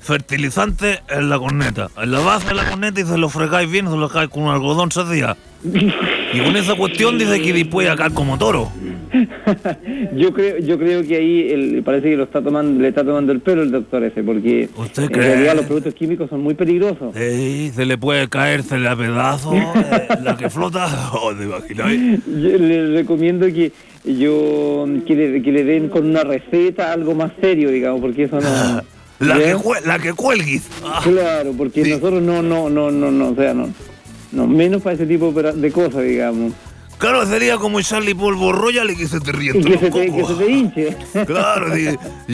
fertilizante en la corneta, en la base de la corneta, y se lo fregáis bien, se lo dejáis con un algodón 6 días. Y con esa cuestión dice que después acá como toro. Yo creo que ahí parece que le está tomando el pelo el doctor ese, porque ¿Usted en cree? realidad los productos químicos son muy peligrosos. Sí, se le puede caerse a pedazos, la que flota. Oh, ¿te imagináis? Yo le recomiendo que le den con una receta algo más serio, digamos, porque eso no... La que cuelguis. Claro, porque sí. Nosotros no, o sea, no, menos para ese tipo de cosas, digamos. Claro, sería como echarle polvo royal y que se te ríe. Y que se te hinche. Claro, sí.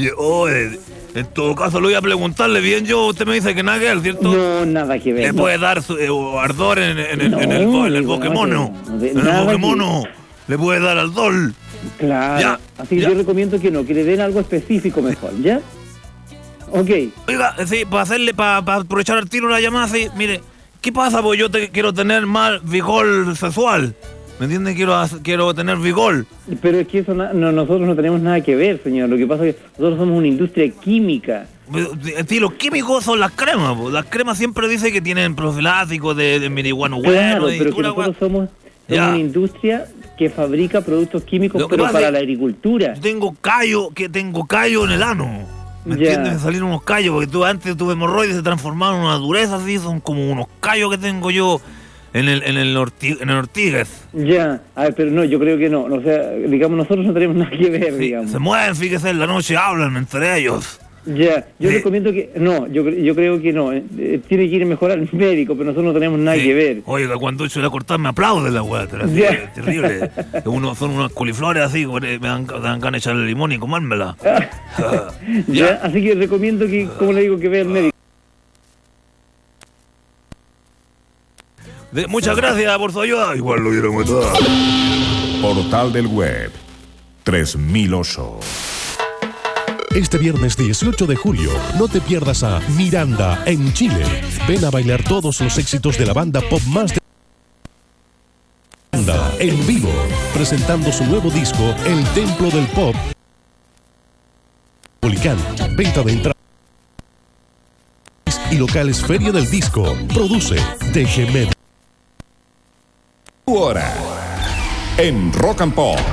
En todo caso, lo voy a preguntarle bien yo. Usted me dice que nada que ver, ¿cierto? No, nada que ver. Le puede dar ardor en el Pokémono. En el Pokémono. Le puede dar ardor. Claro. Ya, así que yo recomiendo que le den algo específico mejor, ¿ya? Ok. Oiga, sí, para aprovechar el tiro la llamada, sí, mire, ¿qué pasa? Pues yo quiero tener más vigor sexual. ¿Me entiende? Quiero tener vigor. Pero es que eso nosotros no tenemos nada que ver, señor. Lo que pasa es que nosotros somos una industria química. Sí, los químicos son las cremas. Pues. Las cremas siempre dicen que tienen profilácticos de marihuana bueno. Claro, pero que nosotros somos una industria que fabrica productos químicos, pero para la agricultura. Tengo callo en el ano. ¿Me entiendes? Me salieron unos callos, porque antes tuve hemorroides, se transformaron en una dureza así, son como unos callos que tengo yo en el ortigas. Ya, a ver, pero no, yo creo que no, o sea, digamos, nosotros no tenemos nada que ver, sí, digamos. Se mueven, fíjese, en la noche hablan entre ellos. Ya, yo recomiendo que, yo creo que no, tiene que ir mejor al médico, pero nosotros no tenemos nada que ver. Oiga, cuando yo la cortar me aplaude la weá, es terrible. Son unas coliflores así, me dan ganas de echarle limón y comérmela. Ya, así que recomiendo que, como le digo, que vea al médico. Muchas gracias por su ayuda. Igual lo hubiera matado. Portal del Web 3008. Este viernes 18 de julio, no te pierdas a Miranda en Chile. Ven a bailar todos los éxitos de la banda pop más de Miranda en vivo, presentando su nuevo disco, El Templo del Pop. Policán, venta de entradas y locales Feria del Disco. Produce DGM. Hora en Rock and Pop.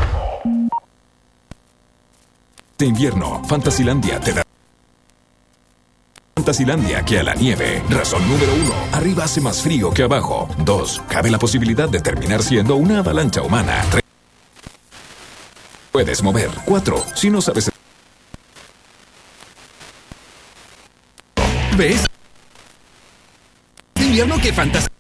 De invierno, Fantasilandia te da. Fantasilandia que a la nieve. Razón número 1. Arriba hace más frío que abajo. 2. Cabe la posibilidad de terminar siendo una avalancha humana. 3. Puedes mover. 4. Si no sabes. ¿Ves? De invierno que fantasía.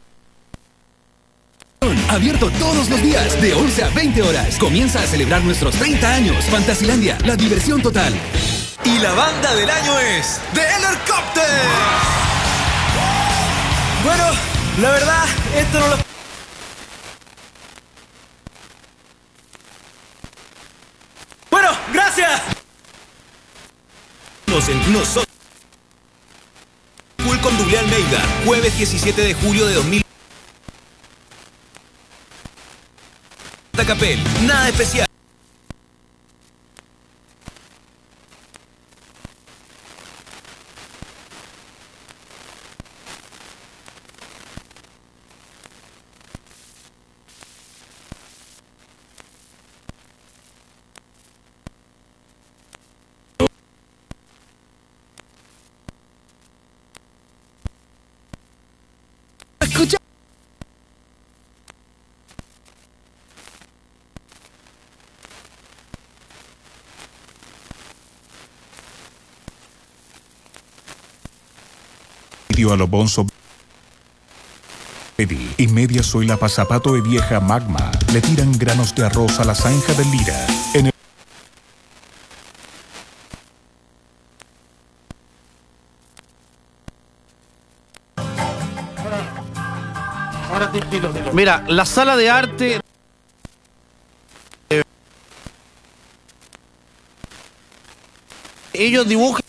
Abierto todos los días, de 11 a 20 horas. Comienza a celebrar nuestros 30 años. Fantasilandia, la diversión total. Y la banda del año es The Helicopters. Bueno, la verdad, esto no lo... Bueno, gracias. Nosotros. Full con Doble Almeida, jueves 17 de julio de 2000. Capel, nada especial. Escucha. A lo bonzo y media soy la pasapato de vieja magma. Le tiran granos de arroz a la zanja del lira. En el Mira, la sala de arte. Ellos dibujan.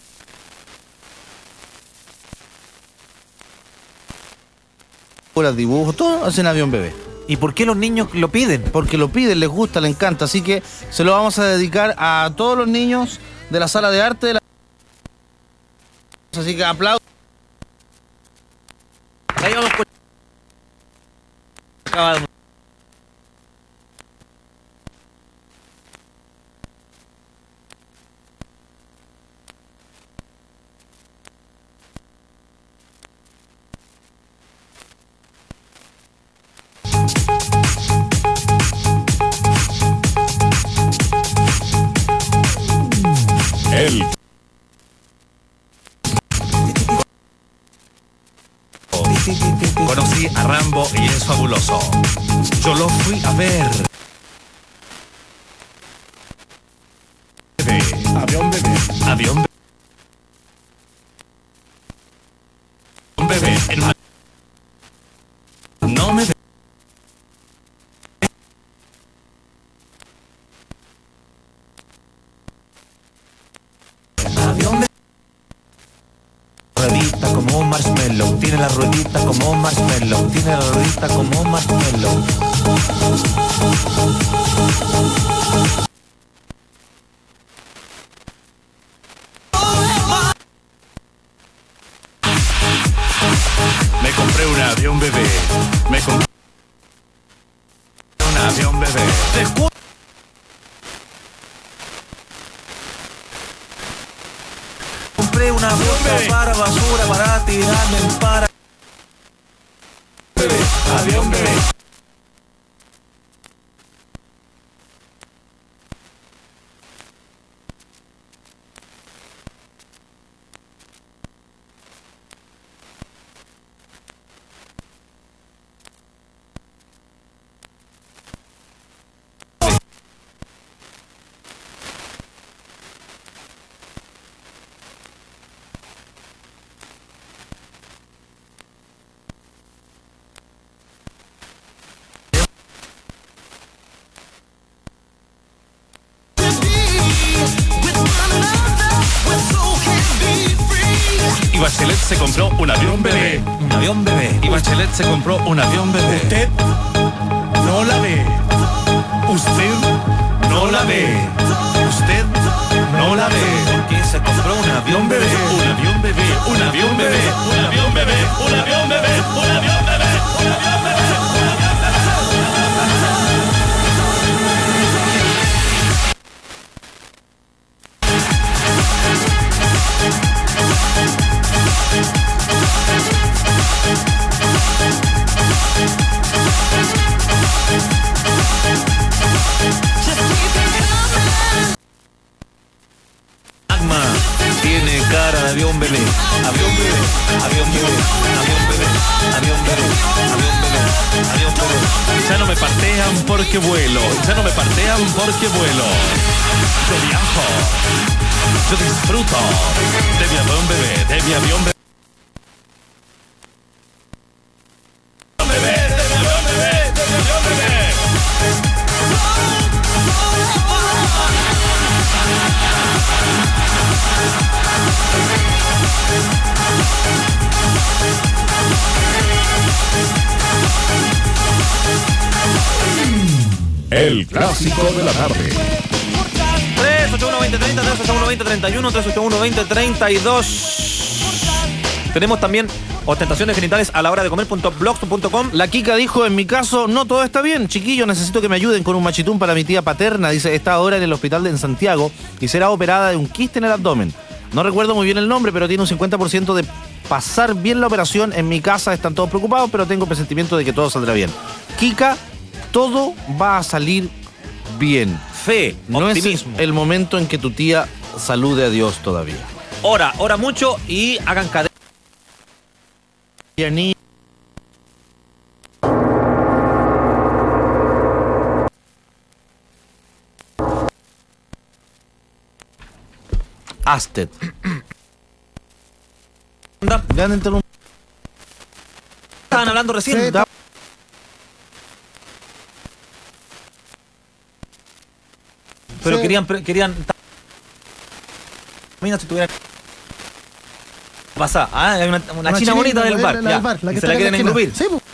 Dibujos, todo hacen avión bebé. ¿Y por qué los niños lo piden? Porque lo piden, les gusta, les encanta. Así que se lo vamos a dedicar a todos los niños de la sala de arte. Así que aplausos. acaba de... El Conocí a Rambo y es fabuloso. Yo lo fui a ver. avión bebé. Avión un bebé en una... No me ve. Avión ruedita como un marshmallow, tiene la ruedita como un marshmallow, tiene la ruedita como un marshmallow. Me compré un avión bebé. Me compré un avión bebé. Compré una bolsa para basura para tirarme en para. Bebé, avión bebé. Y Bachelet se compró un avión bebé. Un avión bebé. Y Bachelet se compró un avión bebé. Usted no la ve. Usted no la ve. Usted no la ve. Porque se compró un avión bebé. Un avión bebé. Un avión bebé. Un avión bebé. Un avión bebé. Un avión bebé. Un avión bebé. Magma tiene cara de avión bebé. Avión bebé. Avión bebé. Avión bebé. Avión bebé. Avión bebé. Avión bebé. Ya no me partean porque vuelo. Ya no me partean porque vuelo. Yo viajo. Yo disfruto de mi avión bebé. De mi avión bebé. El clásico de la tarde. 381-2030, 381-2031, 381-2032. Tenemos también ostentaciones genitales a la hora de comer.blogspot.com. La Kika dijo, en mi caso, no todo está bien. Chiquillo, necesito que me ayuden con un machitún para mi tía paterna. Dice, está ahora en el hospital en Santiago y será operada de un quiste en el abdomen. No recuerdo muy bien el nombre, pero tiene un 50% de pasar bien la operación. En mi casa están todos preocupados, pero tengo presentimiento de que todo saldrá bien. Kika, todo va a salir bien. Fe, No optimismo. es el momento en que tu tía salude a Dios todavía. Ora mucho y hagan cadena. Asted. Estaban hablando recién. Pero querían. Mira si tuvieran. Pasa, hay una china bonita del bar. Ya, la y que se la quieren engrupir. Sí, pues.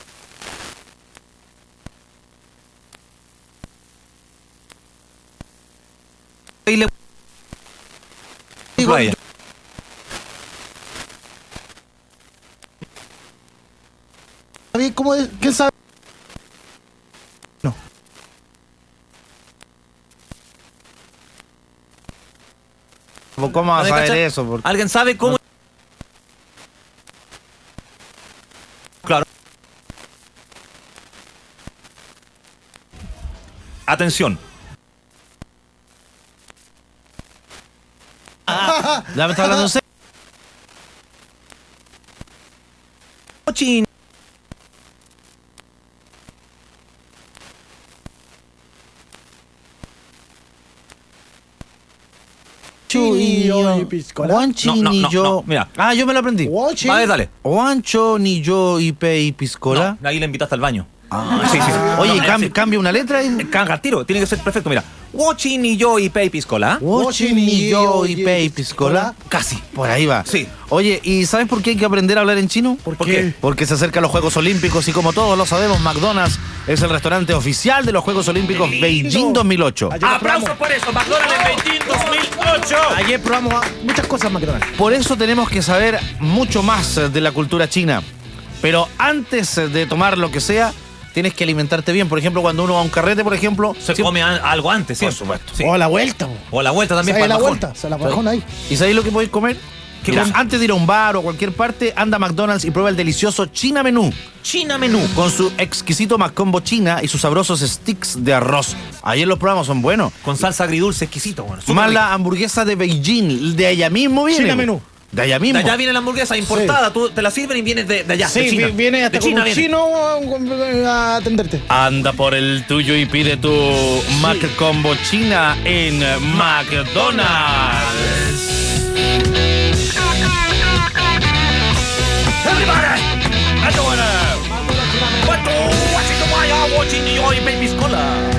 Y le- Igual, Vaya. ¿Sabes cómo es? ¿Qué sabe? pues ¿cómo vas a ¿No me saber cacha? eso? Porque... ¿Alguien sabe cómo? Claro. Atención. Ya me está hablando en serio. Chin. Chinillo y piscola. Guanchinillo. Mira. Ah, yo me lo aprendí. Guachi. Vale, dale. Guancho, ni yo, ipe y piscola. No, ahí le invitaste al baño. Sí, sí. Oye, sí. cambia una letra y... Canga, tiro. Tiene que ser perfecto. Mira. Wochin y yo y pei piscola. Guachinillo, ipe y piscola. Casi. Por ahí va. Sí. Oye, ¿y sabes por qué hay que aprender a hablar en chino? ¿Por ¿Por qué? qué? Porque se acercan los Juegos Olímpicos y como todos lo sabemos, McDonald's es el restaurante oficial de los Juegos Olímpicos Beijing 2008. ¡Aplausos por eso! McDonald's en Beijing 2008. Ayer probamos muchas cosas McDonald's. Por eso tenemos que saber mucho más de la cultura china. Pero antes de tomar lo que sea, tienes que alimentarte bien. Por ejemplo, cuando uno va a un carrete, por ejemplo... Se come algo antes, ¿sí? Por supuesto. Sí. O a la vuelta. O a la vuelta también ¿Sabes para la el bajón. vuelta? Se la bajón ahí. ¿Y sabéis lo que podéis comer? ¿Qué Mira, cosa? antes de ir a un bar o a cualquier parte, anda a McDonald's y prueba el delicioso China Menú. China Menú. Con su exquisito McCombo China y sus sabrosos sticks de arroz. Ayer los probamos, son buenos. Con salsa agridulce exquisito, bueno. súper Más rico. la hamburguesa de Beijing, de allá mismo viene. China Menú. De allá mismo. De allá viene la hamburguesa importada, tú te la sirven y vienes de allá, Sí, de China. viene hasta de con China un viene. chino a atenderte. Anda por el tuyo y pide tu McCombo China en McDonald's. Everybody, I don't wanna. What the? Watching the wire, watching the oil baby's color.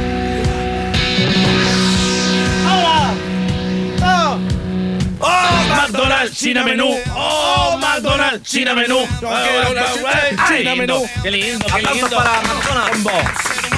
Oh, McDonald's China Menú. Oh, McDonald's China Menú. China Menú. Qué lindo, qué Aplausos lindo. para McDonald's.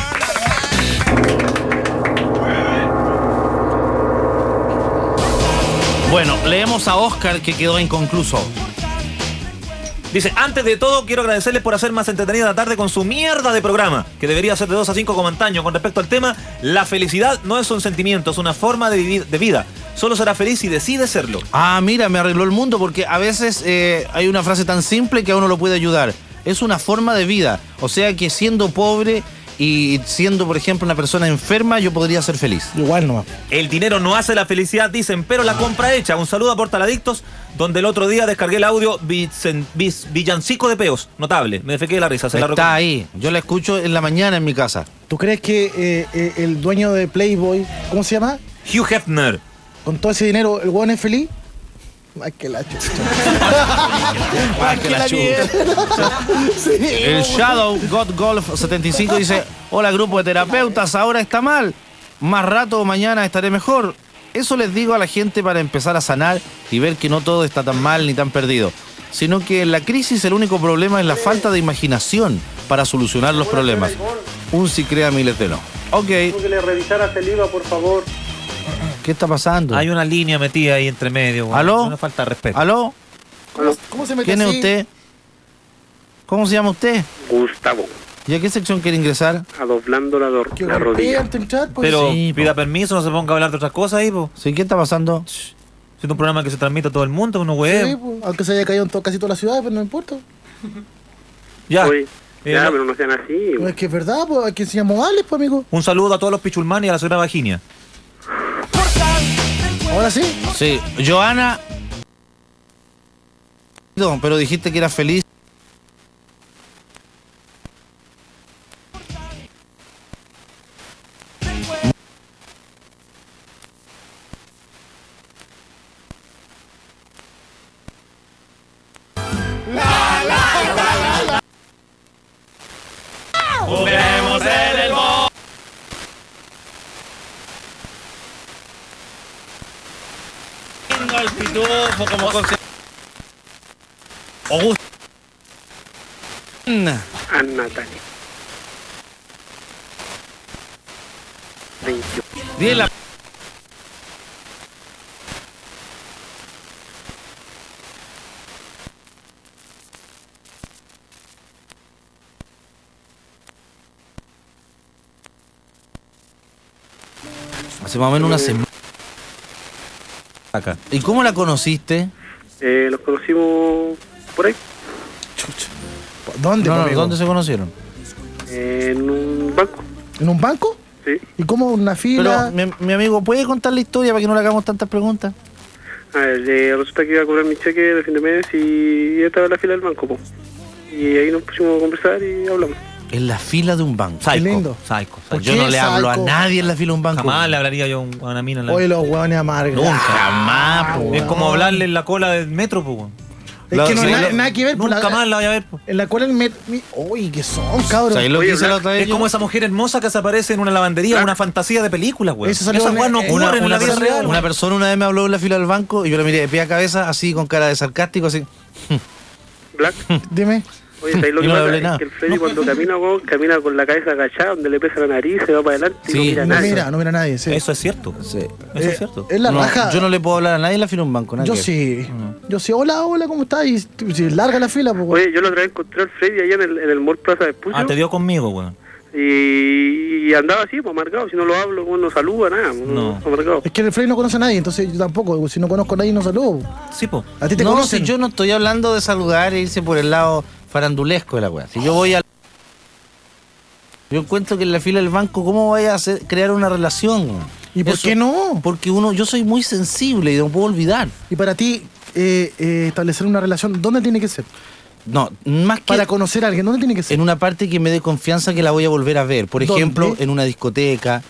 Bueno, leemos a Oscar que quedó inconcluso. Dice, antes de todo quiero agradecerles por hacer más entretenida la tarde con su mierda de programa, que debería ser de 2 a 5 como antaño. Con respecto al tema, la felicidad no es un sentimiento, es una forma de vida. Solo será feliz si decide serlo. Ah, mira, me arregló el mundo porque a veces hay una frase tan simple que a uno lo puede ayudar. Es una forma de vida. O sea que siendo pobre y siendo, por ejemplo, una persona enferma, yo podría ser feliz. Igual nomás. El dinero no hace la felicidad, dicen, pero la compra hecha. Un saludo a Portaladictos, donde el otro día descargué el audio Villancico de Peos. Notable, me defequé de la risa. Se la Está ahí. Yo la escucho en la mañana en mi casa. ¿Tú crees que el dueño de Playboy, ¿cómo se llama? Hugh Hefner. Con todo ese dinero, ¿el hueón es feliz? Más que la chucha. Más que la chucha. El Shadow God Golf 75 dice: hola grupo de terapeutas, ahora está mal. Más rato o mañana estaré mejor. Eso les digo a la gente para empezar a sanar y ver que no todo está tan mal ni tan perdido, sino que en la crisis el único problema es la falta de imaginación para solucionar los problemas. Un sí crea, miles de no. Ok. Que le revisaras el IVA, por favor. ¿Qué está pasando? Hay una línea metida ahí entre medio. Bueno, ¿Aló? es una falta de respeto. ¿Aló? ¿Cómo se mete ¿Quién es así? usted? ¿Cómo se llama usted? Gustavo, ¿Y a qué sección quiere ingresar? doblando la Que rodilla. golpea antes de entrar, pues. Pero sí, pida po. permiso, no se ponga a hablar de otras cosas ahí, po. ¿Sí? ¿Qué está pasando? Es un programa que se transmite a todo el mundo, uno Sí, huevo. pues, aunque se haya caído en casi toda la ciudad, pero no importa. Ya. Oye, ya, no- pero no sean así. No, es que es verdad, pues hay que enseñar modales, pues amigo. Un saludo a todos los pichulmanes y a la señora Virginia. Ahora sí. Sí, Joana. No, pero dijiste que era feliz. Juguemos en el bo. El pitufo como Augusto. A Natalia. 21. Dile la... Hace más o menos una semana. acá. ¿Y cómo la conociste? Los conocimos por ahí, ¿Dónde, No, amigo? ¿dónde se conocieron? en un banco. ¿En un banco? Sí. ¿Y cómo una fila? Pero, mi amigo, ¿puede contar la historia para que no le hagamos tantas preguntas? A ver, resulta que iba a cobrar mi cheque de fin de mes y estaba en la fila del banco, po. Y ahí nos pusimos a conversar y hablamos. En la fila de un banco. Psycho, lindo. psycho. ¿Por Yo qué no le hablo a psycho? nadie en la fila de un banco. Jamás le hablaría yo a una mina en la... Hoy los hueones amargados. Nunca. Jamás, po. Es como hablarle en la cola del metro, pues. Es que no Sí, hay nada que ver. pues, Nunca más la voy a ver, pues. En la cual el metro... Uy, ¿qué son, cabrón? ¿Sabes lo que Oye, hice la otra vez? Es como esa mujer hermosa que se aparece en una lavandería, una fantasía de película, güey. Eso salió Esas en- weas no en ocurren en la vida real. Una persona una vez me habló en la fila del banco y yo la miré de pie a cabeza, así con cara de sarcástico, así. Black. Dime. Oye, ¿sabes lo Y que no le pasa? hablé Es nada. que el Freddy cuando camina, weón, camina con la cabeza agachada, donde le pesa la nariz, se va para adelante y Sí, no mira a No nadie. mira, no mira a nadie. Sí. Eso es cierto. Sí. Eso es cierto. Es la No, raja. yo no le puedo hablar a nadie en la fila de un banco, nadie. Yo sí. Yo sí. Hola, hola, ¿cómo estás? Y si larga la fila, pues. Oye, yo la otra vez encontré al Freddy allá en el Mall Plaza de Espucio. Ah, te dio conmigo, güey. Y andaba así, pues amargado. Si no lo hablo, pues, no saluda, nada. Pues, No. amargado. Es que el Frey no conoce a nadie, entonces yo tampoco. Si no conozco a nadie, no saludo. Sí, po. A ti te No, conocen. si yo no estoy hablando de saludar e irse por el lado farandulesco de la weá. Si yo voy al... Yo encuentro que en la fila del banco, ¿cómo vaya a hacer, crear una relación? ¿Y por qué no? Porque yo soy muy sensible y no puedo olvidar. Y para ti, establecer una relación, ¿dónde tiene que ser? No, más que Para conocer a alguien, ¿dónde tiene que ser? en una parte que me dé confianza que la voy a volver a ver. Por ¿Dónde? ejemplo, en una discoteca.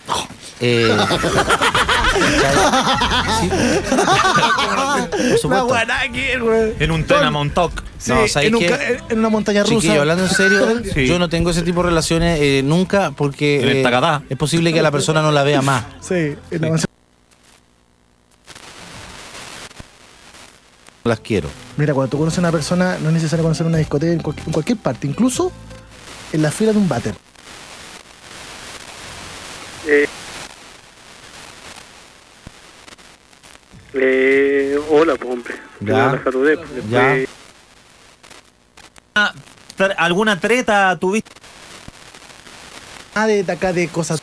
Sí. Por supuesto. güey. En un tren a Montauk. Sí, No, ¿sabes en, un qué? en una montaña rusa. Chiquillo, hablando en serio, Sí. yo no tengo ese tipo de relaciones nunca porque En el Tagadá. es posible que la persona no la vea más. Sí, en la Las quiero. Mira, cuando tú conoces a una persona, no es necesario conocer una discoteca en cualquier parte, incluso en la fila de un váter. Hola, pues, hombre. Primero la saludé. Pues, después, Ya. ¿Alguna treta tuviste? Ah, de acá de cosas.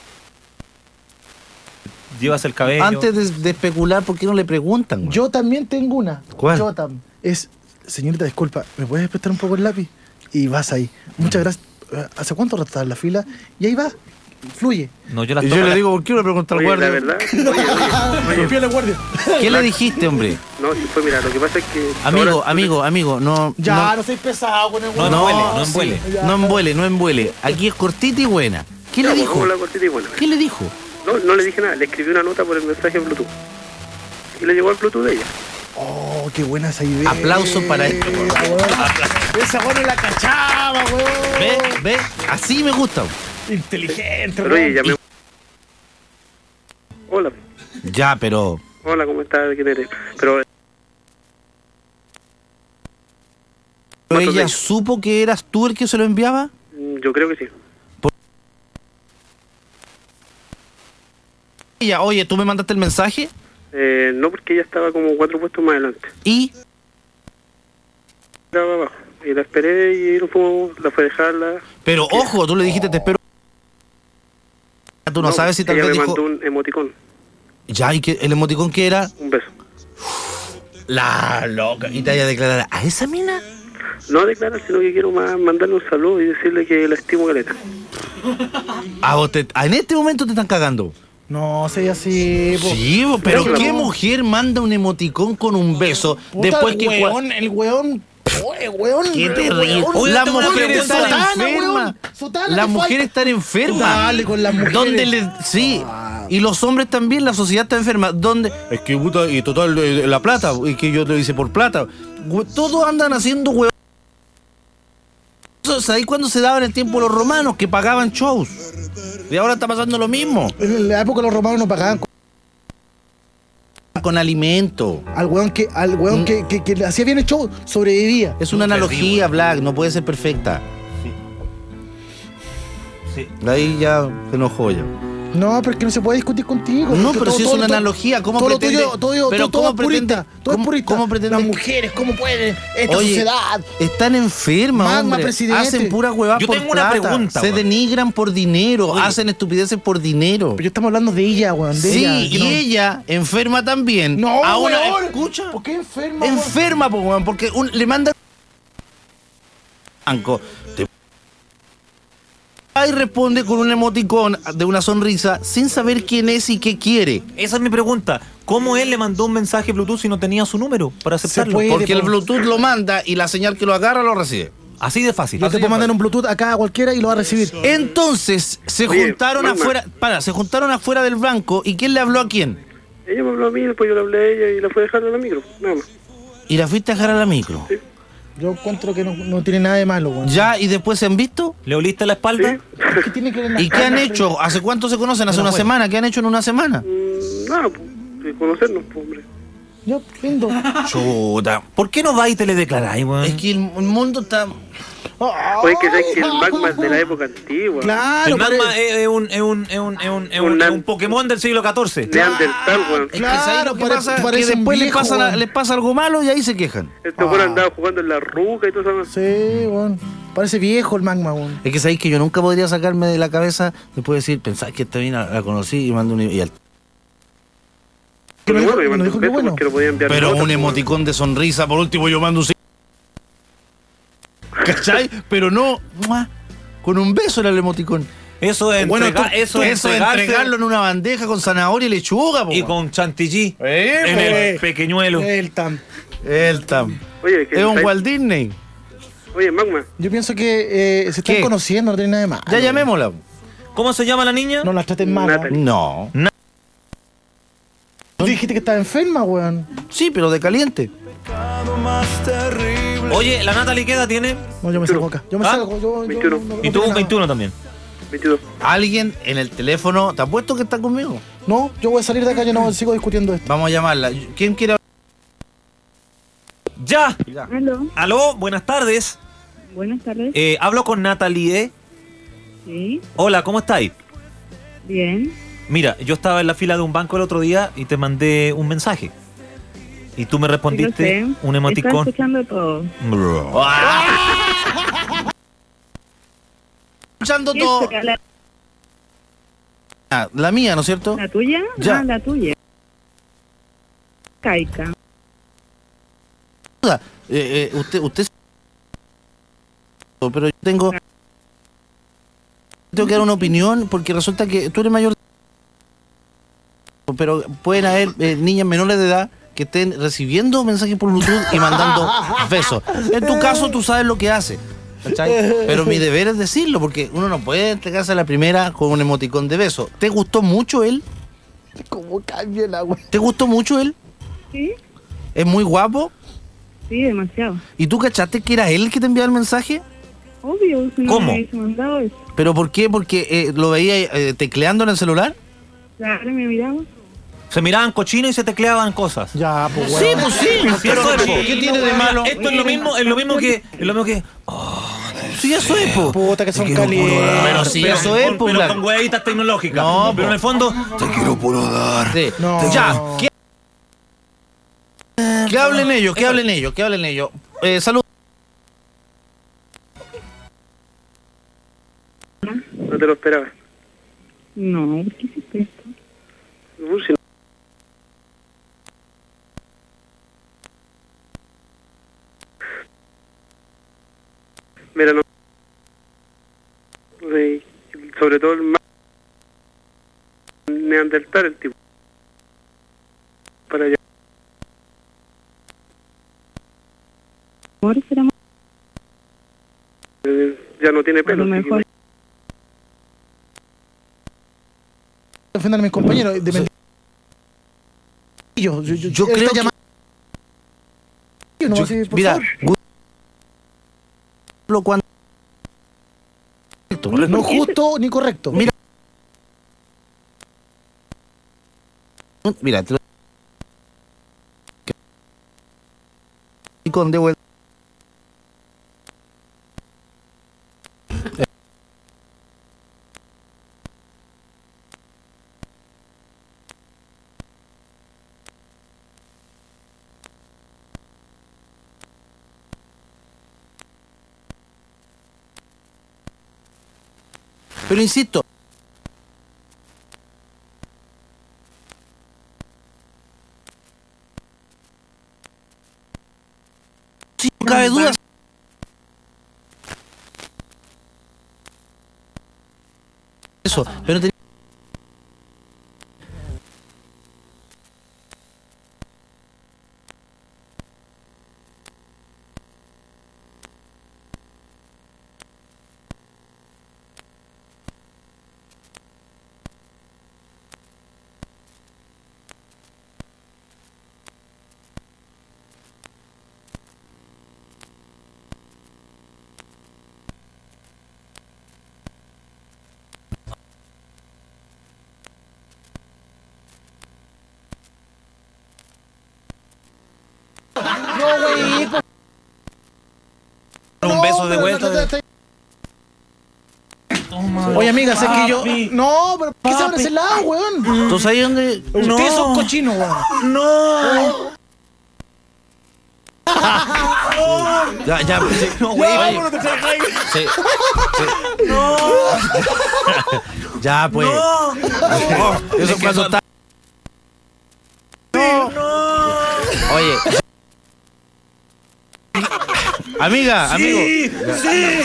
Llevas el cabello. Antes de especular, ¿por qué no le preguntan? güey? Yo también tengo una. ¿Cuál? Yo es, señorita, disculpa, ¿me puedes prestar un poco el lápiz? Y vas ahí. Muchas gracias. ¿Hace cuánto rato estás en la fila? Y ahí va. Fluye. No, yo las Y toco yo le la- digo, ¿por qué no le pregunta al oye, la guardia? verdad. Oye, Confía en el guardia. ¿Qué le dijiste, hombre? no, si fue, mira, lo que pasa es que. Amigo, no. Ya, no, no soy pesado con el No guardia. envuele, sí, ya. no embuele. Aquí es cortita y buena. ¿Qué le Ya, pues, dijo? vamos a la cortita y bueno. ¿Qué le dijo? No le dije nada, le escribí una nota por el mensaje Bluetooth. Y le llegó el Bluetooth de ella. Oh, qué buena esa idea. Aplauso para esto, weón. Esa buena la cachaba, weón. ¿Ve? Así me gusta. Inteligente, Pero oye, weón. llamé. Hola, Ya, pero... hola, ¿cómo estás? ¿Quién eres? Pero ¿Ella supo que eras tú el que se lo enviaba? yo creo que sí. Ella, oye, ¿tú me mandaste el mensaje? No, porque ella estaba como 4 puestos más adelante. Y... Estaba abajo. Y la esperé y nos fuimos, la fue a dejarla. Pero ojo, tú le dijiste, te espero... Tú no sabes si tal ella vez me dijo... mandó un emoticón, Ya, ¿y que el emoticón que era? un beso. La loca. ¿Y te vaya a declarar a esa mina? No declarar, sino que quiero más mandarle un saludo y decirle que la estimo caleta. En este momento te están cagando. No, sé así, po. Sí, pero Pero ¿qué no. mujer manda un emoticón con un beso Puta, después el que... weón, el weón. Oye, weón. ¡Qué el terrible! weón. Las tengo una mujeres pregunta. están Sotana, enfermas. weón. Sotana, Las te mujeres falta. están enfermas. Dale con las mujeres. ¿Dónde sí. Y los hombres también, la sociedad está enferma. ¿Dónde? Es que puta, y total, la plata, y que yo te hice por plata. Todos andan haciendo huevos. ¿Sabéis cuándo se daba en el tiempo los romanos? Que pagaban shows. Y ahora está pasando lo mismo. En la época los romanos no pagaban Con alimento. al weón que le hacía bien el show, sobrevivía. Es una analogía, Black, no puede ser perfecta. Sí. Ahí ya se enojó ya. No, pero es que no se puede discutir contigo. No, porque pero si es una todo- analogía, ¿cómo todo lo pretende? tuyo- todo Pero es ¿cómo purista, pretende? todo es purista. ¿Cómo pretende? Las mujeres, ¿cómo pueden? Esta Oye, sociedad. están enfermas, Magma, hombre. presidente. Hacen pura huevada Yo por tengo una plata. pregunta, Se weón. denigran por dinero, Oye. hacen estupideces por dinero. Pero yo estamos hablando de ella, weón. De Sí, ella, que y no- ella enferma también. No, a una, weón. escucha. ¿Por qué enferma, weón? Enferma, po, weón, porque le manda banco. Y responde con un emoticón de una sonrisa sin saber quién es y qué quiere. Esa es mi pregunta. ¿Cómo él le mandó un mensaje Bluetooth si no tenía su número para aceptarlo? puede, Porque el po. Bluetooth lo manda y la señal que lo agarra lo recibe. Así de fácil. Yo te puedo mandar un Bluetooth acá a cualquiera y lo va a recibir. Entonces se Oye, juntaron Magma. afuera del banco. ¿Y quién le habló a quién? Ella me habló a mí, después yo le hablé a ella y la fue a dejar en la micro, nada más. Y la fuiste a dejar a la micro. Yo encuentro que no tiene nada de malo, weón. Ya, y después se han visto. ¿Le oliste la espalda? ¿Qué tiene que ver la ¿Y qué han hecho? ¿Hace cuánto se conocen? ¿Hace Pero una bueno. semana? ¿Qué han hecho en una semana? Nada, pues, de conocernos, pues, hombre. Yo, lindo. Chuta. ¿Por qué no va y te le declaráis, weón? Es que el mundo está... Oye, que sabes que el magma es de la época antigua. Claro, El magma pare- es un Pokémon del siglo XIV. Neandertal, weón. Es que ¿sabes lo que Claro, pasa? Que parece un después viejo, weón. les pasa algo malo y ahí se quejan. Este weón andaba jugando en la ruca y todo eso. Sí, weón. Parece viejo el magma, weón. Es que sabéis que yo nunca podría sacarme de la cabeza después de decir, pensar que esta mina la conocí y mandé un... Y al- Pero dijo- bueno, yo no mandé dijo un que beso bueno. porque no podía enviar Pero notas, un pues, emoticón de sonrisa, por último yo mando un... ¿Cachai? Pero no... ¡mua! Con un beso era el emoticón. Eso es Bueno, eso es de entregarse entregarlo en una bandeja con zanahoria y lechuga, po. y con chantilly en pues. el pequeñuelo. El tam. El tam. Oye, que Es un ¿sabes? Walt Disney. Oye, magma. Yo pienso que se están ¿Qué? conociendo, no tiene nada de malo. Ya llamémosla. ¿Cómo se llama la niña? No las traten mal. Natalie. No. Tú dijiste que estaba enferma, weón. Sí, pero de caliente. Oye, ¿la Natalie qué edad tiene? No, yo me salgo acá. Yo me ¿Ah? salgo. Yo, 21. Y tú tiene nada. 21 también. 22. Alguien en el teléfono, ¿te apuesto que está conmigo? No, yo voy a salir de acá, yo no sigo discutiendo esto. Vamos a llamarla. ¿Quién quiere hablar? ¡Ya! Aló, Aló, buenas tardes. buenas tardes. Hablo con Natalie. Sí, Hola, ¿cómo estáis? bien. Mira, yo estaba en la fila de un banco el otro día y te mandé un mensaje. Y tú me Sí, lo respondiste sé. un Estaba emoticón. escuchando todo. Escuchando ¿Quién todo. será la, Ah, la mía, ¿no es cierto? la tuya? Ya. Ah, la tuya. Caica. Usted. Pero yo tengo que dar una opinión porque resulta que tú eres mayor. Pero pueden haber niñas menores de edad que estén recibiendo mensajes por Bluetooth y mandando besos. En tu caso, tú sabes lo que hace. ¿Cachai? Pero mi deber es decirlo porque uno no puede entregarse a la primera con un emoticón de beso. ¿Te gustó mucho él? ¿Cómo cambia la weón? ¿Te gustó mucho él? Sí, ¿Es muy guapo? sí, demasiado. ¿Y tú cachaste que era él el que te enviaba el mensaje? Obvio, si no ¿Cómo? me hubiese mandado eso. ¿Pero por qué? ¿Porque lo veía tecleando en el celular? Claro, me miraba. Se miraban cochinos y se tecleaban cosas. Ya, pues, Sí, weón. pues sí. Sí, eso es, po. ¿Qué tiene de malo? Esto es lo mismo que Sí, eso es, po. Puta que son calientes. Pero sí, eso es, po. pero Blanco. con huevitas tecnológicas. No, pero po. en el fondo, Sí. No. Ya. Que hablen ellos, que hablen ellos, que hablen ellos. Salud. No te lo esperabas. No, ¿por qué hiciste esto? Si no- Mira, no. Sí, sobre todo el más neandertal, el tipo. Para allá. Amor, será más. Ya no tiene A pelo. lo así que mejor. Ofender a mis compañeros. De mentir. Yo Yo él creo está que- llamando- Yo no voy a decir, por Mira, favor. lo cuando. No justo ni correcto. Mira. Mira, te lo- y con de vuelta. Pero insisto, sí, no cabe duda. Eso, pero no Un beso de vuelta. Oye, amiga, sé que yo. No, pero ¿qué se abre ese lado, weón? Entonces ahí donde. Ustedes son cochinos, weón. No. Ya, sí. No, güey. Vámonos, te traes. Sí. No. Ya, pues. No. Eso cuando está. No. Oye. Amiga, amigo. Sí.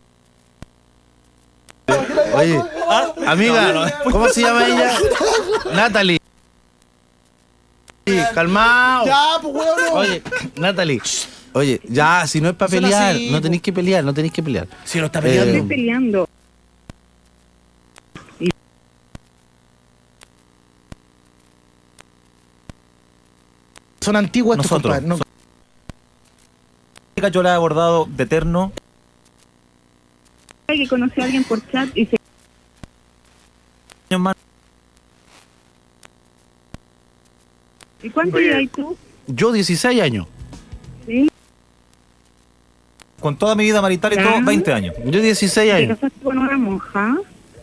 Oye, amiga, ¿cómo se llama ella? Natalie. Sí, calmado. Ya, pues, weón. Oye, Natalie. Oye, ya, si no es para Son pelear, así, no po. tenéis que pelear, no tenéis que pelear. Si no está peleando. Estoy peleando. Son antiguos estos, Nosotros. compadre. No. Yo la he abordado de eterno. Que conocí a alguien por chat y se... ¿Y cuánto Oye. llevas tú? Yo 16 años. ¿Sí? Con toda mi vida marital y Ya. todo, 20 años. Yo 16 ¿Te años. casaste con una monja?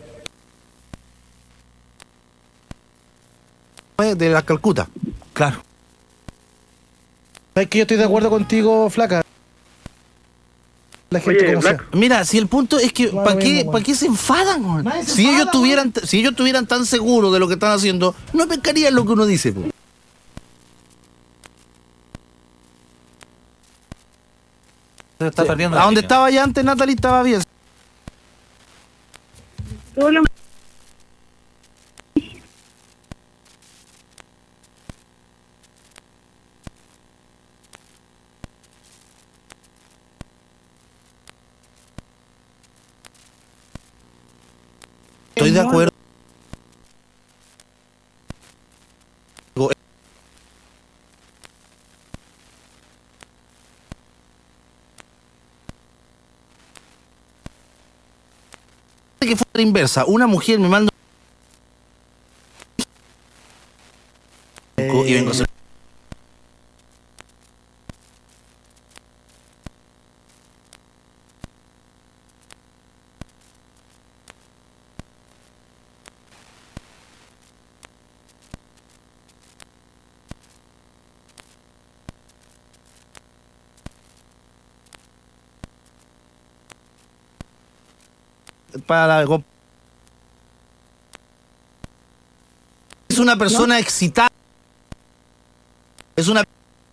De la Calcuta. Claro. ¿Sabes que yo estoy de acuerdo contigo, flaca? La gente Oye, como sea. Black, Mira, si el punto es que, No, ¿para no, qué, no, ¿pa' qué se enfadan, weón? Nadie se Si ellos enfada, tuvieran, si ellos estuvieran tan seguros de lo que están haciendo, no pescarían lo que uno dice, po. Se está perdiendo. A la donde línea. estaba ya antes Natalie estaba bien. Todo lo... Estoy de acuerdo. Que fue la inversa. Una mujer me manda y vengo a hacer. Para la... Es una persona excitada. Es una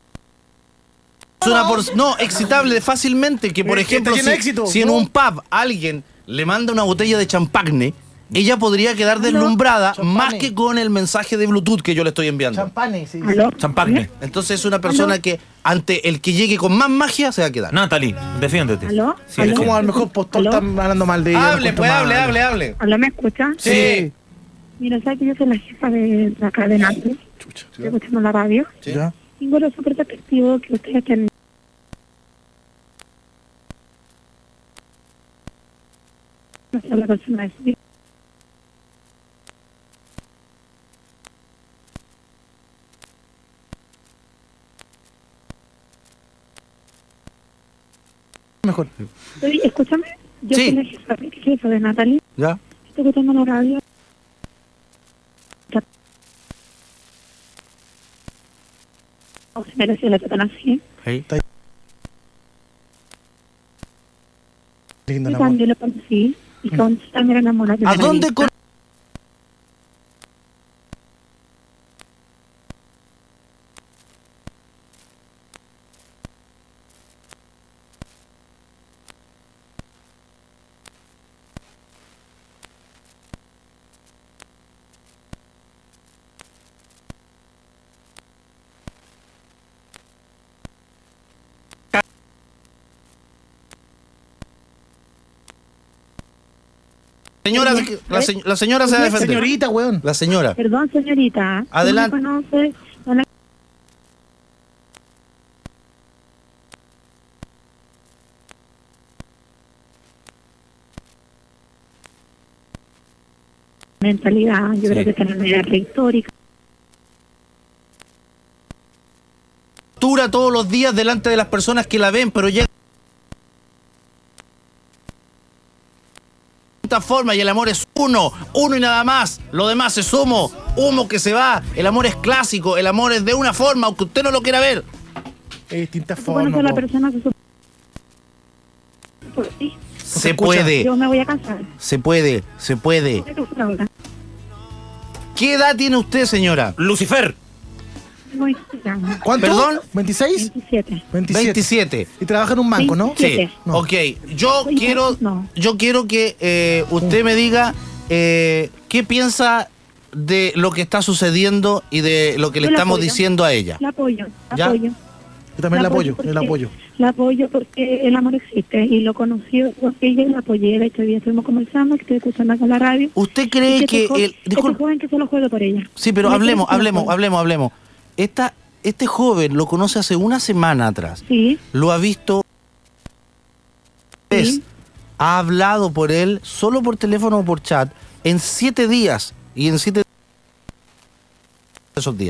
no, excitable fácilmente. Que por ejemplo, está llena de éxito. si en un pub alguien le manda una botella de champagne, ella podría quedar deslumbrada más que con el mensaje de Bluetooth que yo le estoy enviando. Champane, sí. ¿Aló? Champagne. Entonces es una persona que ante el que llegue con más magia se va a quedar. Natalie, defiéndete. ¿Aló? Sí, ¿Aló? Como al mejor postor ¿Aló? están hablando mal de ella. Hable, lo pues encuentro mal. hable. ¿Aló, me escucha? Sí. Mira, ¿sabes que yo soy la jefa de la cadena? Estoy escuchando la radio. Ya. Tengo lo súper despectivo que ustedes estén... No sé, la persona es... Mejor. Escúchame, yo Sí. soy la jefa de Natalie. ¿Ya? Estoy escuchando la radio. O se merece la tratan así. Lindo Y el amor. cuando yo lo conocí, y con sangre enamorada. ¿A dónde con... Señora, la señora se va a defender. Señorita, weón. La señora. Perdón, señorita. Adelante. No me conoce, no la... mentalidad, yo creo que está en una edad retórica. Dura todos los días delante de las personas que la ven, pero llega de esta forma y el amor es uno y nada más. Lo demás es humo que se va. El amor es clásico, el amor es de una forma, aunque usted no lo quiera ver. Es distintas Bueno, formas. la po. persona se pues sí, Se puede, yo me voy a casar. se puede. Voy a casar ahora. ¿Qué edad tiene usted, señora? Lucifer. Tengo 27 años. ¿Cuánto? ¿Perdón? ¿26? 27. 27. Y trabaja en un banco, ¿no? Sí, 27. No. ok. Yo Oye, quiero no. que usted me diga qué piensa de lo que está sucediendo y de lo que le Yo la estamos apoyo. diciendo a ella. La apoyo, la ¿Ya? apoyo. Yo también la apoyo, porque- yo la apoyo. La apoyo porque el amor existe y lo conocí porque ella la apoyé. De hecho, hoy día estuvimos conversando, que estoy escuchando con la radio. ¿Usted cree Y que este el... este joven que se lo juegue por ella. Sí, pero Me hablemos. parece que lo juegue. Este joven lo conoce hace una semana atrás. Sí, Lo ha visto... sí. Ha hablado por él solo por teléfono o por chat en 7 días. Y en 7 esos días.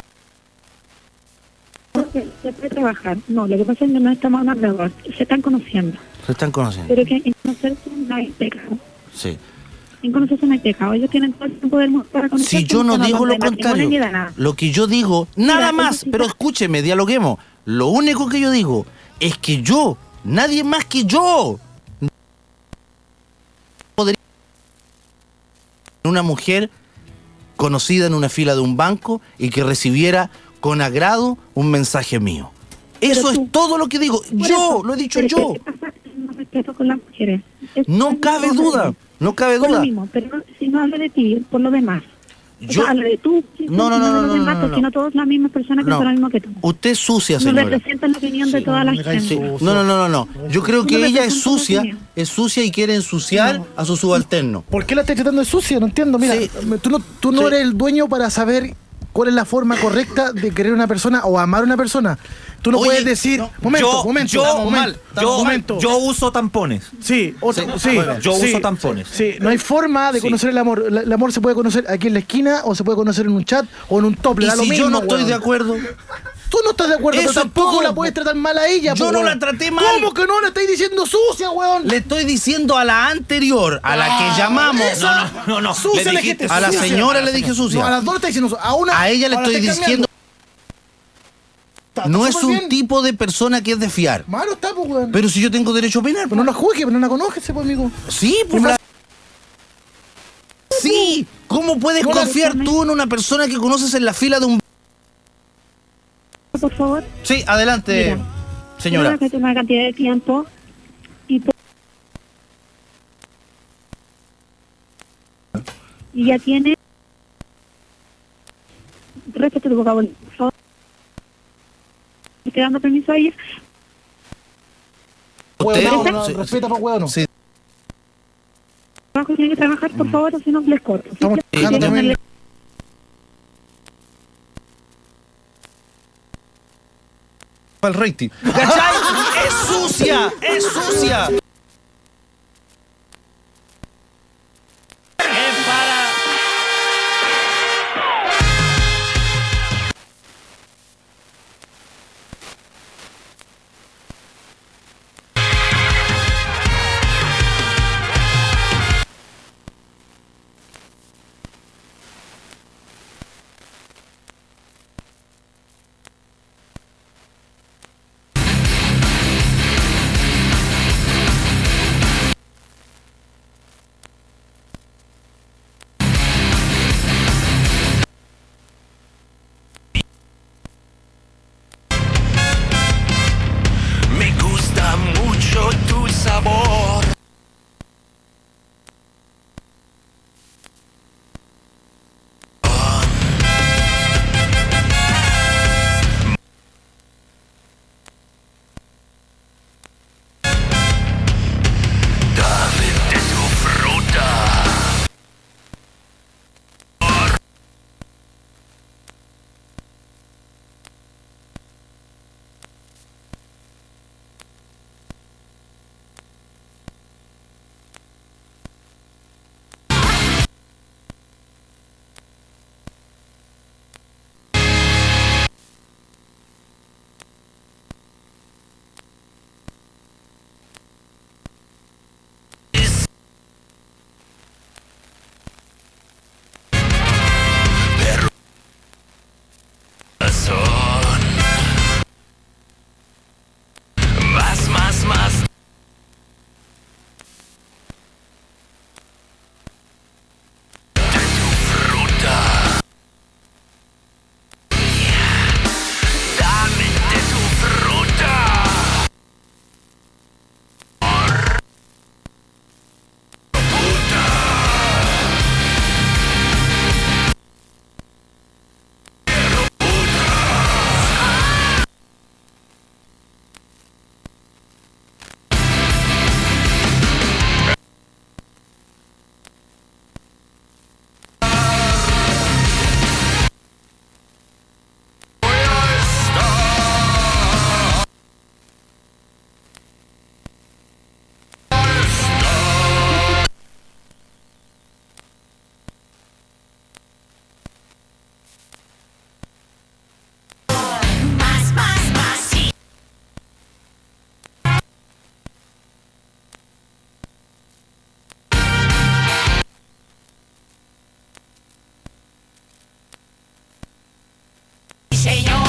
Porque se puede trabajar. No, lo que pasa es que no estamos hablando de amor. Se están conociendo. Se están conociendo. Pero que en conocerse no hay pecado. Sí. En conocerse no hay pecado. Ellos tienen todo el tiempo del mundo para conocerse. Si yo no están digo hablando lo de matrimonio contrario, ni de nada. lo que yo digo, nada Mira, más, eso sí pero está- escúcheme, dialoguemos. Lo único que yo digo es que yo, nadie más que yo, podría una mujer conocida en una fila de un banco y que recibiera con agrado un mensaje mío. Eso tú- es todo lo que digo. Por Yo, eso, lo he dicho pero yo. ¿qué pasa? No respeto con las mujeres. Es- No cabe duda, no cabe Por lo duda. mismo, pero no, si no habla de ti, por lo demás. O Yo- sea, habla de tú. No, no, si no, habla de no, los demás, no, porque no. no todos las mismas personas que No. son lo mismo que tú. Usted es sucia, No señora. representan la opinión de toda la me cae gente. sucio. No. Yo creo Tú que no ella es representas la sucia, opinión. y quiere ensuciar No. a su subalterno. ¿Por qué la estás tratando de sucia? No entiendo. Mira, Sí. tú no Sí. eres el dueño para saber cuál es la forma correcta de querer a una persona o amar a una persona. Tú no Oye, puedes decir... no, Momento. Yo uso tampones. Sí, Sí, bueno, yo sí, uso tampones. Sí, no hay forma de Sí. conocer el amor. El amor se puede conocer aquí en la esquina o se puede conocer en un chat o en un top. Le Y da lo si mismo, yo no estoy weón. de acuerdo, Tú no estás de acuerdo, Eso pero es tampoco todo, la puedes po. tratar mal a ella. Yo po, no weón. la traté mal. ¿Cómo que no? Le estáis diciendo sucia, weón. le estoy diciendo a la anterior, a la que llamamos, No. Sucia Le le dijiste dijiste a la sucia. señora le dije No, a sucia. las dos le está diciendo sucia. A una. A ella le ahora estoy estáis diciendo, cambiando. no Está es súper un bien. tipo de persona que es de fiar. Malo está, pues, weón. Pero si yo tengo derecho a opinar, Pero no la juzgue, pero no la conoce, pues, amigo. sí, pues sí. ¿Cómo puedes No, confiar déjame. tú en una persona que conoces en la fila de un... Por favor. Sí, adelante, Mira, señora. Creo que toma una cantidad de tiempo y ya tiene respeto tu vocabulario, por favor. Estoy dando permiso a ella. ¿Usted? Weón, no, Sí, respeta, pues, weón. sí. Trabajo tiene que trabajar, por favor, o si no les corto. Estamos Sí, trabajando sí, también. Para el rating. ¿Cachai? ¡Es sucia! ¡Es sucia! señor.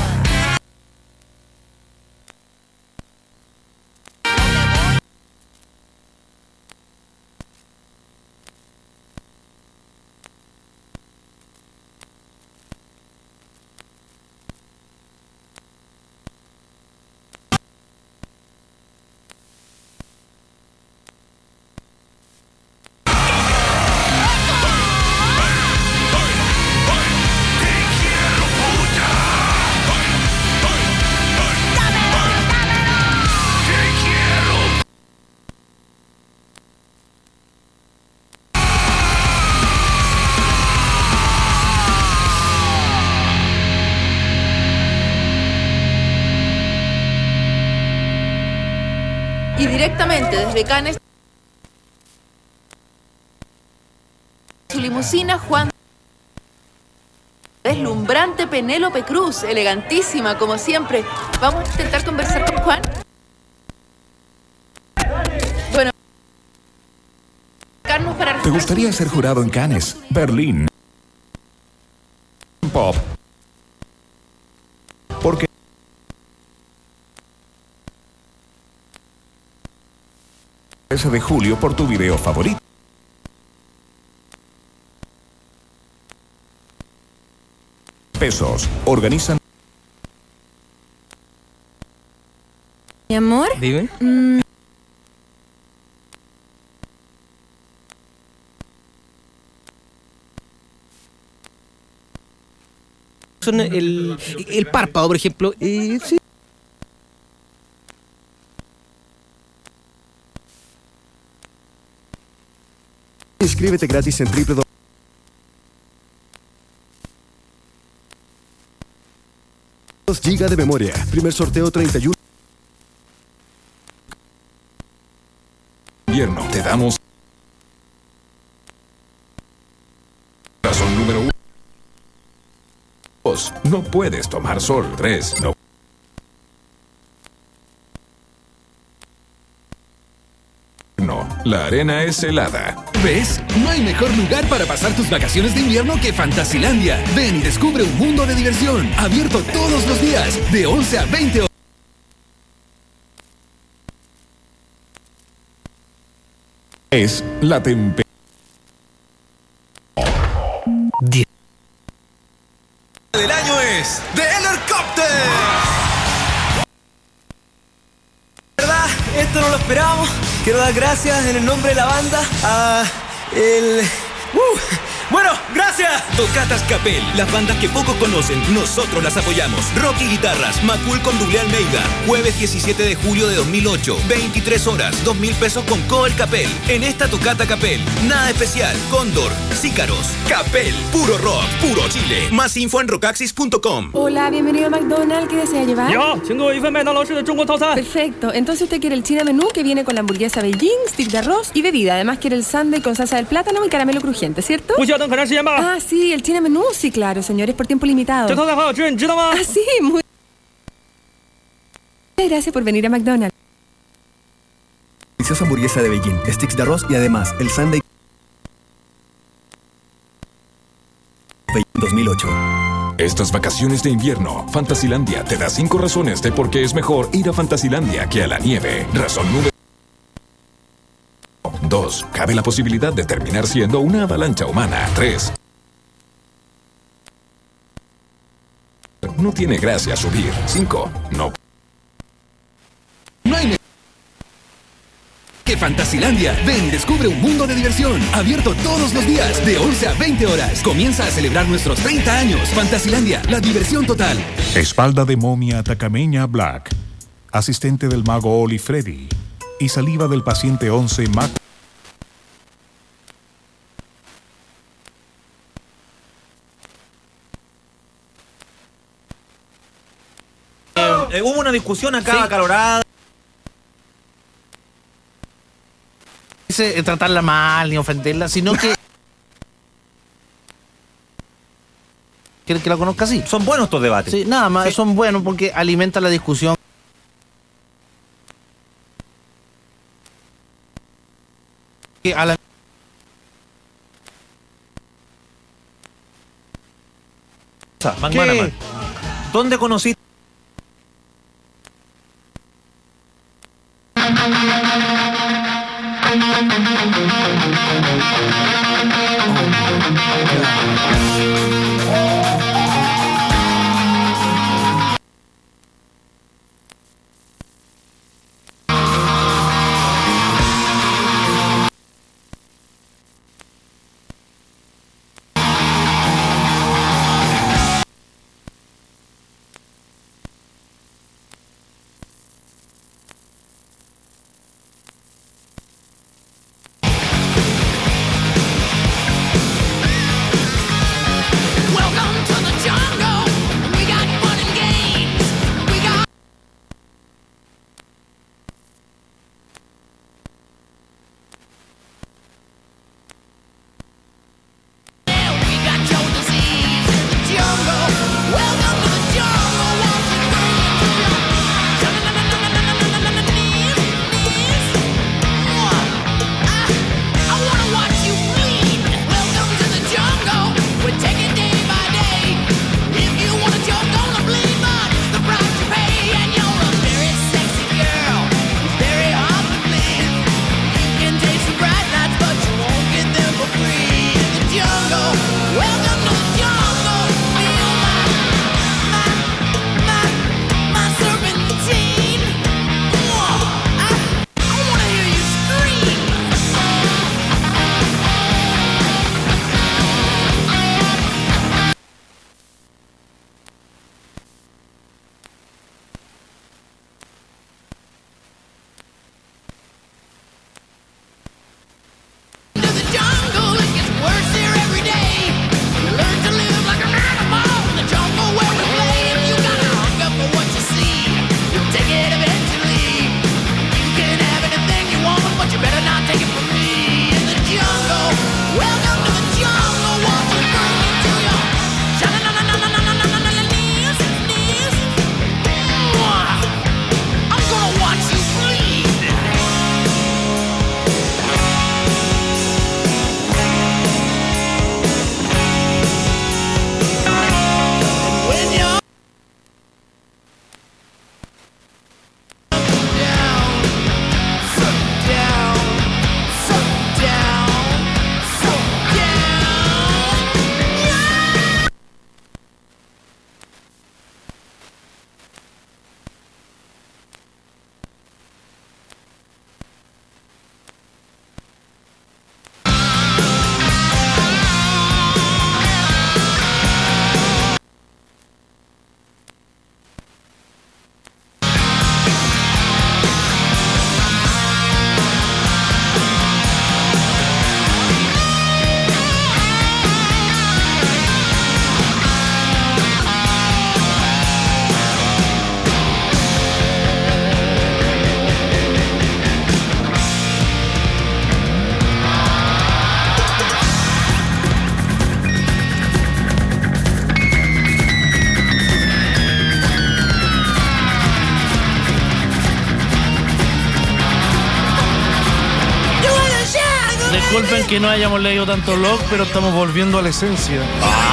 Y directamente desde Cannes, su limusina, Juan. Deslumbrante Penélope Cruz, elegantísima como siempre. Vamos a intentar conversar con Juan. Bueno, para... ¿Te gustaría ser jurado en Cannes, Berlín, Pop? Porque el 13 de julio por tu video favorito. Pesos. Organizan. Mi amor. Dime. Son el párpado, por ejemplo. Sí. Inscríbete gratis en www. Giga de memoria. Primer sorteo 31. Invierno. Te damos. Razón número 1. 2. No puedes tomar sol. 3. No. No, la arena es helada. ¿Ves? No hay mejor lugar para pasar tus vacaciones de invierno que Fantasilandia. Ven y descubre un mundo de diversión, abierto todos los días, de 11 a 20 horas. Es la temperatura. Del año es The Helicopter. ¿Verdad? Esto no lo esperábamos. Quiero dar gracias en el nombre de la banda a el... Bueno, gracias. Tocatas Capel, las bandas que pocos conocen, nosotros las apoyamos. Rock y guitarras, Macul con Doble Almeida. Jueves 17 de julio de 2008, 23 horas, 2.000 pesos con Coel Capel. En esta Tocata Capel, nada especial. Cóndor, Sícaros, Capel, puro rock, puro Chile. Más info en rockaxis.com. Hola, bienvenido a McDonald's. ¿Qué desea llevar? Yo, Perfecto. Entonces usted quiere el China Menú, que viene con la hamburguesa Beijing, stick de arroz y bebida. Además quiere el sundae con salsa del plátano y caramelo crujiente, ¿cierto? Ah, sí, el China Menú. Sí, claro, señores, por tiempo limitado. Ah, sí, muy... Gracias por venir a McDonald's. Deliciosa hamburguesa de Beijing, sticks de arroz y además el sundae 2008. Estas vacaciones de invierno, Fantasilandia te da 5 razones de por qué es mejor ir a Fantasilandia que a la nieve. Razón número 2. Cabe la posibilidad de terminar siendo una avalancha humana. 3. No tiene gracia subir. 5. No. No hay que Fantasilandia. Ven y descubre un mundo de diversión, abierto todos los días, de 11 a 20 horas. Comienza a celebrar nuestros 30 años. Fantasilandia, la diversión total. Espalda de momia tacameña Black, asistente del mago Oli Freddy y saliva del paciente 11 Mac. Hubo una discusión acá acalorada. Dice tratarla mal ni ofenderla, sino que... ¿Quieren que la conozca así? Son buenos estos debates. Sí, nada más, son buenos porque alimentan la discusión. Que a la... Man, ¿Dónde conociste? Disculpen que no hayamos leído tanto log, pero estamos volviendo a la esencia.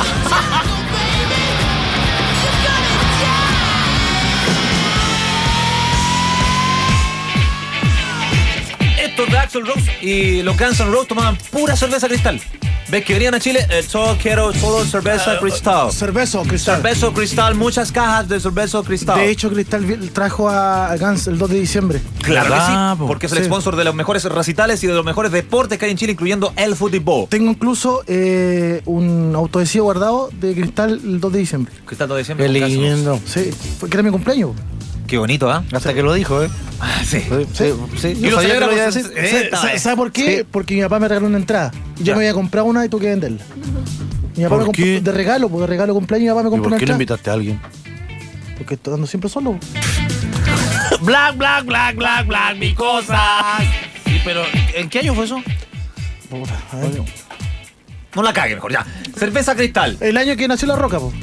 Estos de Axl Rose y los Guns N' Roses tomaban pura cerveza Cristal. ¿Ves que venían a Chile? Quiero solo cerveza Cristal. Cervezo Cristal. Cervezo Cristal, muchas cajas de cervezo Cristal. De hecho, Cristal trajo a Guns el 2 de diciembre. Claro que sí, porque es el sponsor de los mejores recitales y de los mejores deportes que hay en Chile, incluyendo el fútbol. Tengo incluso un autoadhesivo guardado de Cristal el 2 de diciembre. Cristal 2 de diciembre. Qué lindo. Sí, fue que era mi cumpleaños. Qué bonito, ¿ah? Hasta que lo dijo, ¿eh? Sí. Yo sabía que lo iba a decir. ¿Sabe por qué? Sí. Porque mi papá me regaló una entrada. Y yo me había comprado una y tuve que venderla. Mi papá me compró de regalo, pues de regalo cumpleaños mi papá me compró una entrada. ¿Por qué no invitaste a alguien? Porque estoy dando siempre solo. Black, black, black, black, black, mi cosa. Sí, pero ¿en qué año fue eso? A ver. No la cague mejor, ya. Cerveza Cristal. El año que nació La Roca, pues.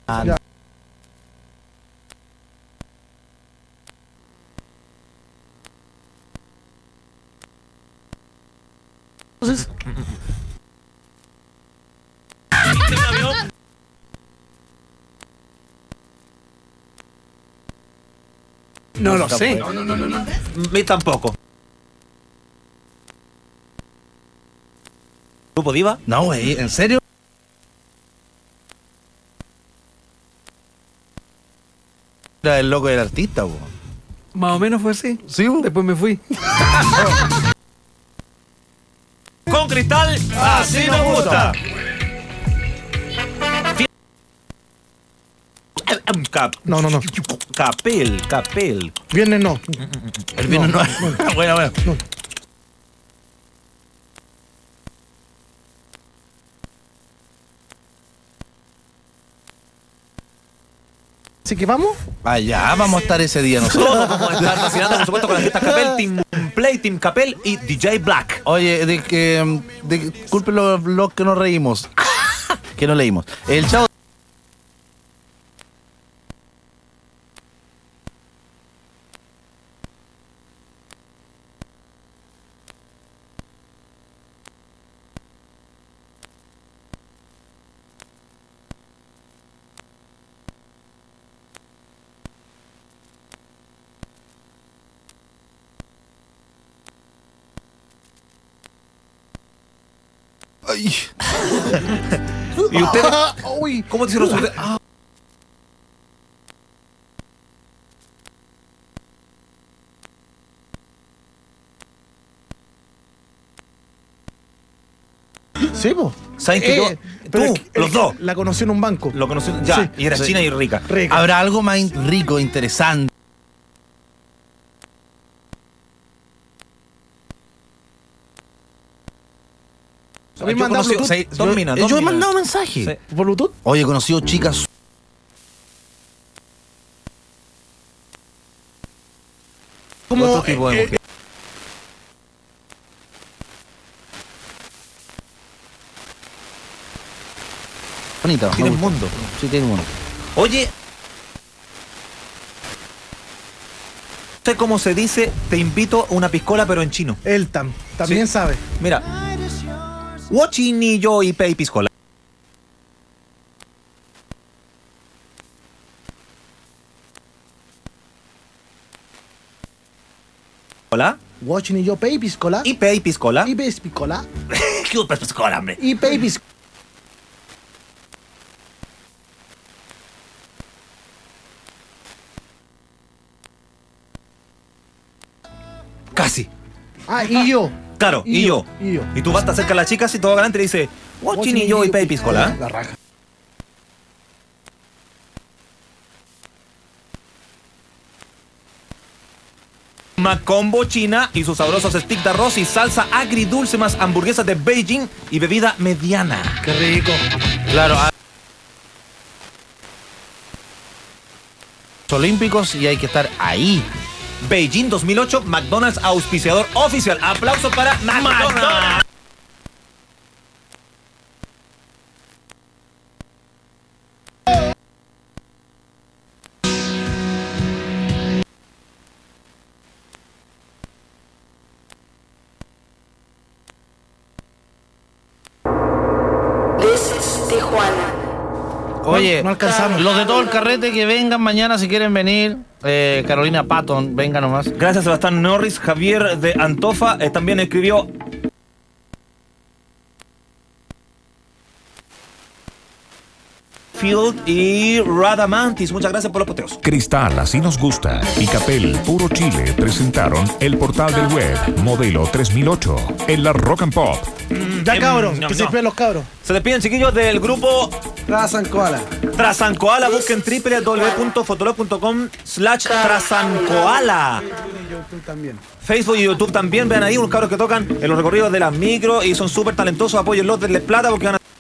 Ya. Entonces, No lo sé. Mí tampoco. ¿Grupo Diva? no, güey, ¿en serio? Era el loco del artista, güey. Más o menos fue así. Sí, güey. Después me fui. Con Cristal, así nos gusta. No. Capel. Viernes no. El vino no. Bueno. Así que vamos. Allá vamos a estar ese día nosotros. Todos vamos a estar vacilando, por supuesto, con las fiestas Capel, Team Play, Team Capel y DJ Black. Oye, disculpen los que nos reímos. Que no leímos. El chavo. Ay. ¿Y usted? ¿Cómo te hicieron usted? Sí, po. ¿Saben que yo? Pero Tú, los dos. La conocí en un banco. Lo conocí ya, Sí. y era Sí. china y rica. ¿Habrá algo más rico, interesante? A mí me Yo mandaron conocí- Bluetooth. seis- Dos minas. yo he mandado mensaje. Sí. ¿Por Bluetooth? Oye, he conocido chicas. Como Otro tipo de mujer. Bonita. Tiene me un gusta. mundo. Sí, tiene un mundo. Oye, no sé cómo se dice, te invito a una piscola, pero en chino. El también Sí. sabe. Mira. Wochi ni yo y pei piscola. Hola. Watching y yo pay piscola. Y pei piscola. Y pay piscola. ¿Qué piscola, hombre? Y pay piscola. Casi. Ah, y yo. Claro, y yo. Y yo. Y tú vas, te acercas a la chica y todo galante y le dice, Wochi ni yo y pei piscola. La raja. Macombo China y sus sabrosos stick de arroz y salsa agridulce más hamburguesas de Beijing y bebida mediana. Qué rico. Claro. Olímpicos y hay que estar ahí. Beijing 2008, McDonald's auspiciador oficial. Aplausos para McDonald's. This is Tijuana. Oye, no alcanzamos. Los de todo el carrete que vengan mañana si quieren venir. Carolina Patton, venga nomás. Gracias, Sebastián Norris. Javier de Antofa también escribió. Field y Radamantis. Muchas gracias por los posteos. Cristal, así nos gusta, y Capel, Puro Chile presentaron el portal del web Modelo 3008 en la Rock and Pop. Ya cabros, no, que se no. despiden los cabros. Se despiden, chiquillos, del grupo Trasancoala. Trasancoala. Busquen www.fotolog.com/Trasancoala. También. Facebook y YouTube también. Vean ahí unos cabros que tocan en los recorridos de las micro y son súper talentosos. Apóyenlos, denles plata porque van a...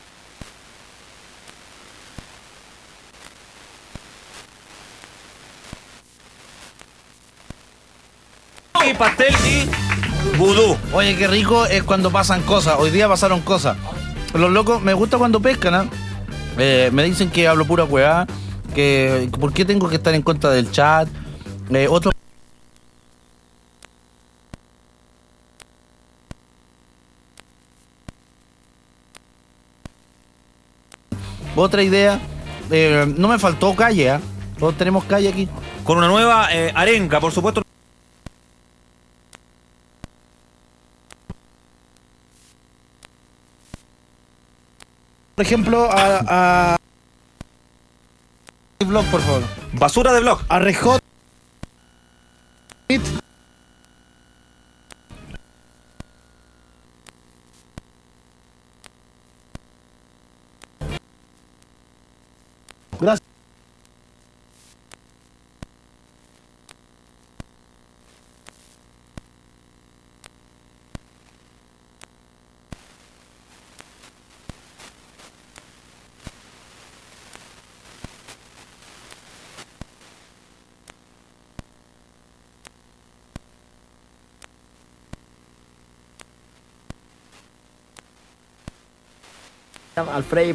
Y pastel y vudú. Oye, qué rico es cuando pasan cosas. Hoy día pasaron cosas. Los locos, me gusta cuando pescan, ¿ah? Me dicen que hablo pura hueá, que ¿por qué tengo que estar en contra del chat? Otro... Otra idea, no me faltó calle, ¿eh? Todos tenemos calle aquí. Con una nueva arenga, por supuesto. Por ejemplo, a blog, por favor. Basura de blog. A Rejot. Gracias. Alfredo.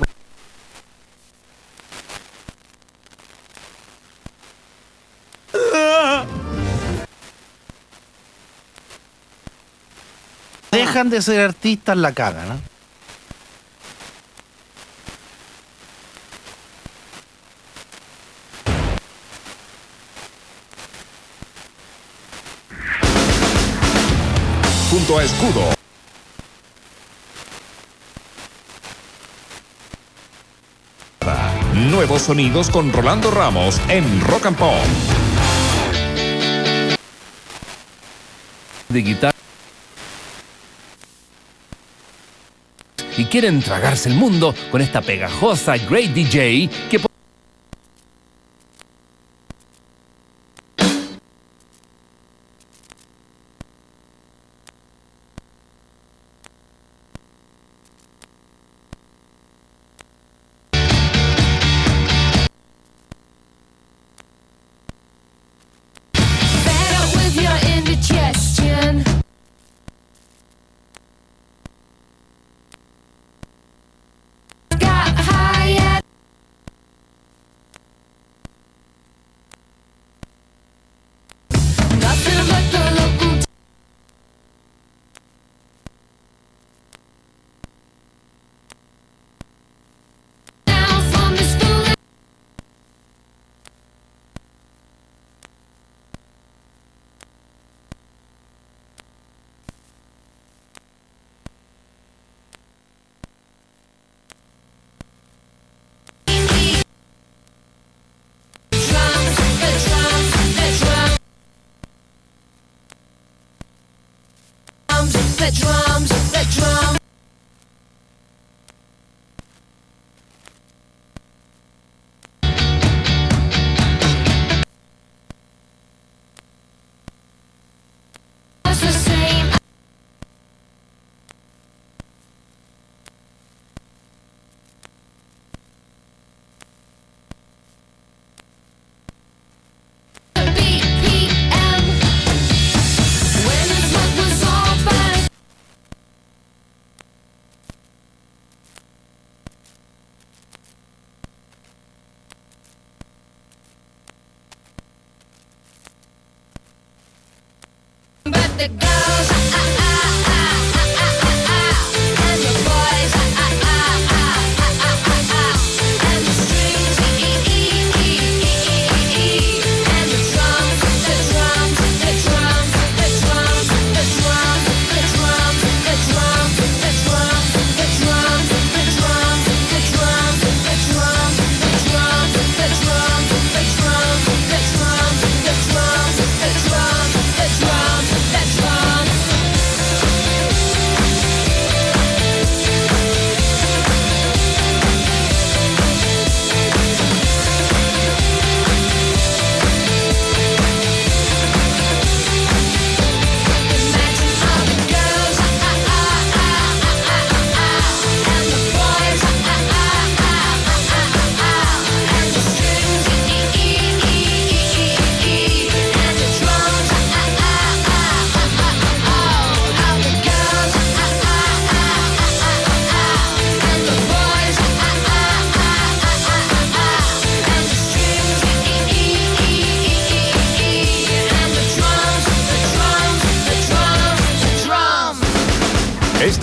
Dejan de ser artistas, la cagan, ¿no? Junto a Escudo. Nuevos sonidos con Rolando Ramos en Rock and Pop. De guitarra. Y quieren tragarse el mundo con esta pegajosa Great DJ que... The drums. It's the same. The girls, and the boys, and the strings, and the drums, the drums, the drums, the drums, the drums, the drums, the drums, the drums, the drums, the drums, the drums, the drums, the drums, the drums, the drums, the drums, the drums, the drums, the drums, the drums.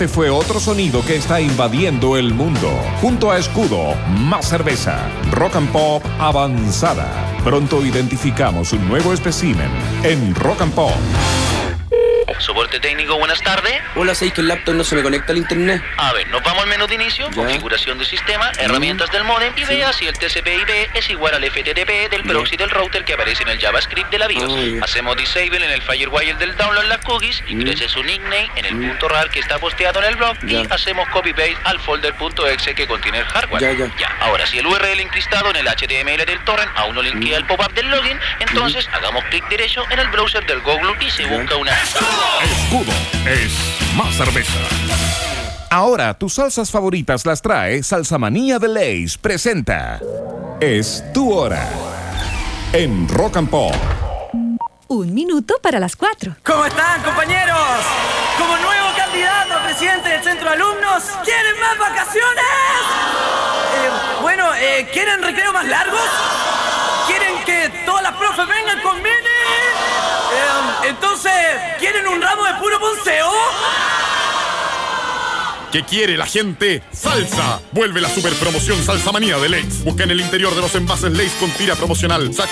Este fue otro sonido que está invadiendo el mundo. Junto a Escudo, más cerveza. Rock and Pop avanzada. Pronto identificamos un nuevo espécimen en Rock and Pop. Soporte técnico, buenas tardes. Hola, ¿sabéis que el laptop no se me conecta al internet? A ver, nos vamos al menú de inicio, configuración de sistema, herramientas del modem y vea si el TCP/IP es igual al FTP del proxy del router que aparece en el JavaScript de la BIOS. Hacemos disable en el firewire del download las cookies, ingrese su nickname en el punto .rar que está posteado en el blog y hacemos copy-paste al folder .exe que contiene el hardware. Ahora, si el URL encristado en el HTML del torrent aún no linkea el pop-up del login, entonces hagamos clic derecho en el browser del Google y se busca una... Escudo es más cerveza. Ahora tus salsas favoritas las trae Salsa Manía de Lay's. Presenta Es tu hora en Rock and Pop. 1 minuto para las 4. ¿Cómo están, compañeros? Como nuevo candidato a presidente del centro de alumnos, ¿quieren más vacaciones? ¿Quieren recreo más largos? ¿Quieren que todas las profes vengan con mini? Entonces, ¿quieren un ramo de puro ponceo? ¿Qué quiere la gente? ¡Salsa! Vuelve la super promoción Salsa Manía de Lay's. Busca en el interior de los envases Lay's con tira promocional